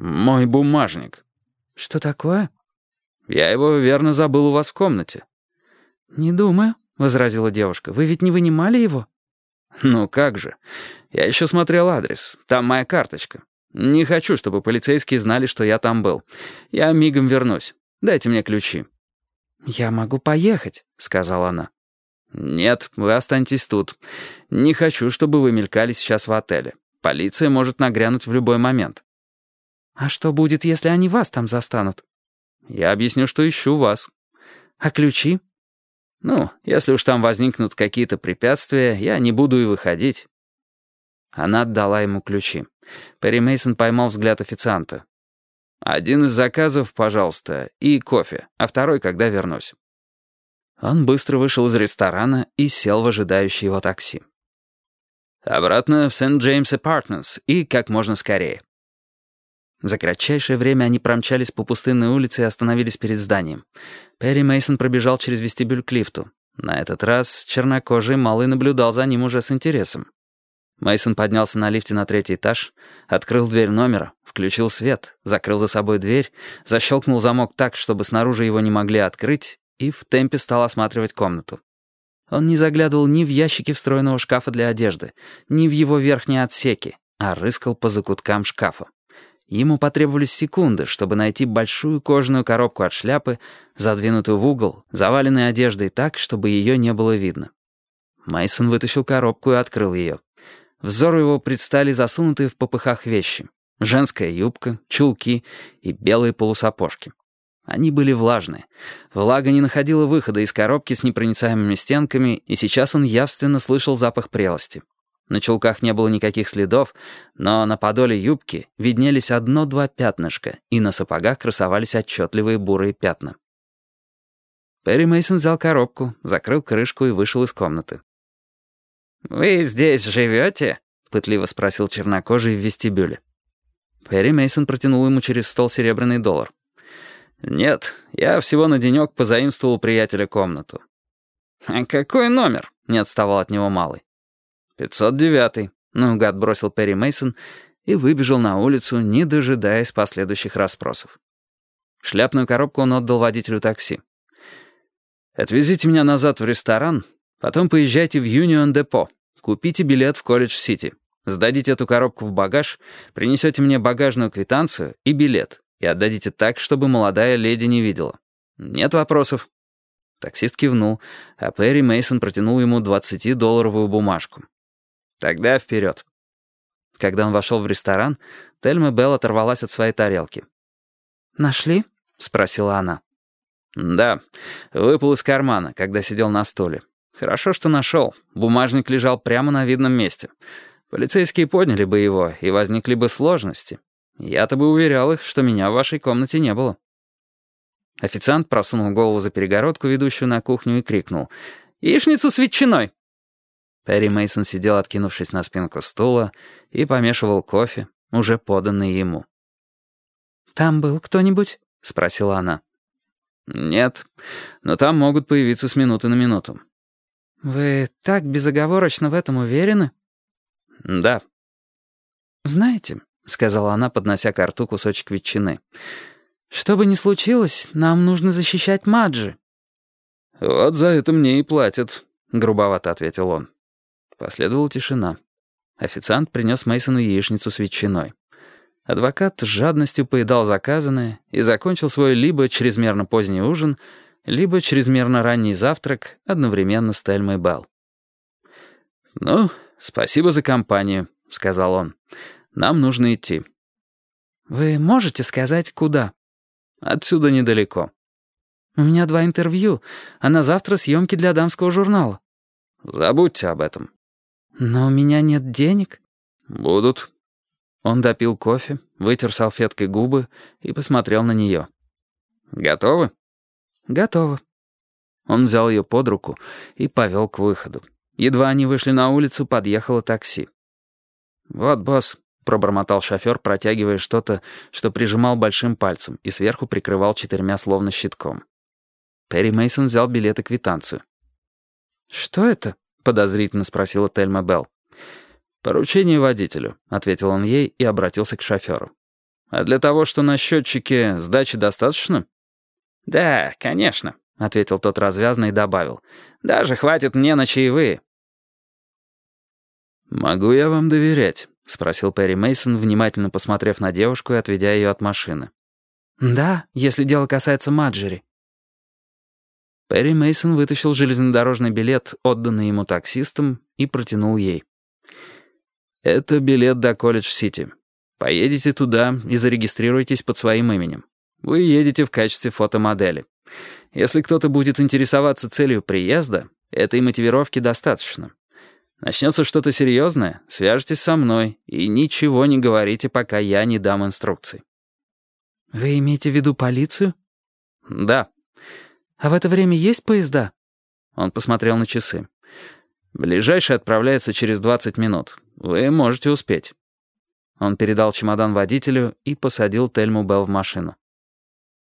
«Мой бумажник». «Что такое?» «Я его верно забыл у вас в комнате». «Не думаю», — возразила девушка. «Вы ведь не вынимали его?» «Ну как же. Я еще смотрел адрес. Там моя карточка. Не хочу, чтобы полицейские знали, что я там был. Я мигом вернусь. Дайте мне ключи». «Я могу поехать», — сказала она. «Нет, вы останетесь тут. Не хочу, чтобы вы мелькали сейчас в отеле. Полиция может нагрянуть в любой момент». «А что будет, если они вас там застанут?» «Я объясню, что ищу вас». «А ключи?» «Ну, если уж там возникнут какие-то препятствия, я не буду и выходить». Она отдала ему ключи. Перри Мейсон поймал взгляд официанта. «Один из заказов, пожалуйста, и кофе, а второй, когда вернусь». Он быстро вышел из ресторана и сел в ожидающее его такси. «Обратно в Сент-Джеймс Апартментс и как можно скорее». За кратчайшее время они промчались по пустынной улице и остановились перед зданием. Перри Мейсон пробежал через вестибюль к лифту. На этот раз чернокожий малый наблюдал за ним уже с интересом. Мейсон поднялся на лифте на 3-й этаж, открыл дверь номера, включил свет, закрыл за собой дверь, защелкнул замок так, чтобы снаружи его не могли открыть, и в темпе стал осматривать комнату. Он не заглядывал ни в ящики встроенного шкафа для одежды, ни в его верхние отсеки, а рыскал по закуткам шкафа. Ему потребовались секунды, чтобы найти большую кожаную коробку от шляпы, задвинутую в угол, заваленной одеждой так, чтобы ее не было видно. Мейсон вытащил коробку и открыл ее. Взору его предстали засунутые в попыхах вещи. Женская юбка, чулки и белые полусапожки. Они были влажные. Влага не находила выхода из коробки с непроницаемыми стенками, и сейчас он явственно слышал запах прелости. На чулках не было никаких следов, но на подоле юбки виднелись 1-2 пятнышка, и на сапогах красовались отчетливые бурые пятна. Перри Мейсон взял коробку, закрыл крышку и вышел из комнаты. «Вы здесь живете?» — пытливо спросил чернокожий в вестибюле. Перри Мейсон протянул ему через стол серебряный $1. «Нет, я всего на денек позаимствовал у приятеля комнату». «А какой номер?» — не отставал от него малый. 509-й, наугад бросил Перри Мейсон и выбежал на улицу, не дожидаясь последующих расспросов. Шляпную коробку он отдал водителю такси. «Отвезите меня назад в ресторан, потом поезжайте в Юнион-депо, купите билет в Колледж-Сити, сдадите эту коробку в багаж, принесете мне багажную квитанцию и билет и отдадите так, чтобы молодая леди не видела. Нет вопросов?» Таксист кивнул, а Перри Мейсон протянул ему 20-долларовую бумажку. «Тогда вперед». Когда он вошел в ресторан, Тельма Белл оторвалась от своей тарелки. «Нашли?» — спросила она. «Да, выпал из кармана, когда сидел на стуле. Хорошо, что нашел. Бумажник лежал прямо на видном месте. Полицейские подняли бы его, и возникли бы сложности. Я-то бы уверял их, что меня в вашей комнате не было». Официант просунул голову за перегородку, ведущую на кухню, и крикнул: «Яичницу с ветчиной!» Перри Мейсон сидел, откинувшись на спинку стула, и помешивал кофе, уже поданный ему. «Там был кто-нибудь?» — спросила она. «Нет, но там могут появиться с минуты на минуту». «Вы так безоговорочно в этом уверены?» «Да». «Знаете», — сказала она, поднося ко рту кусочек ветчины, «что бы ни случилось, нам нужно защищать Маджи». «Вот за это мне и платят», — грубовато ответил он. Последовала тишина. Официант принес Мейсону яичницу с ветчиной. Адвокат с жадностью поедал заказанное и закончил свой либо чрезмерно поздний ужин, либо чрезмерно ранний завтрак одновременно с Тельмой Белл. «Ну, спасибо за компанию», — сказал он. «Нам нужно идти». «Вы можете сказать, куда?» «Отсюда недалеко». «У меня 2 интервью, а на завтра съемки для дамского журнала». «Забудьте об этом». «Но у меня нет денег». «Будут». Он допил кофе, вытер салфеткой губы и посмотрел на нее. «Готовы?» «Готово». Он взял ее под руку и повел к выходу. Едва они вышли на улицу, подъехало такси. «Вот, босс», — пробормотал шофер, протягивая что-то, что прижимал большим пальцем и сверху прикрывал 4 словно щитком. Перри Мейсон взял билет и квитанцию. «Что это?» — подозрительно спросила Тельма Белл. «Поручение водителю», — ответил он ей и обратился к шоферу. А для того, что на счетчике, сдачи достаточно?» «Да, конечно», — ответил тот развязно и добавил. «Даже хватит мне на чаевые». «Могу я вам доверять?» — спросил Перри Мейсон, внимательно посмотрев на девушку и отведя ее от машины. «Да, если дело касается Маджери». Перри Мейсон вытащил железнодорожный билет, отданный ему таксистом, и протянул ей. «Это билет до Колледж-Сити. Поедете туда и зарегистрируйтесь под своим именем. Вы едете в качестве фотомодели. Если кто-то будет интересоваться целью приезда, этой мотивировки достаточно. Начнется что-то серьезное, свяжитесь со мной и ничего не говорите, пока я не дам инструкций». «Вы имеете в виду полицию?» «Да». «А в это время есть поезда?» Он посмотрел на часы. «Ближайший отправляется через 20 минут. Вы можете успеть». Он передал чемодан водителю и посадил Тельму Белл в машину.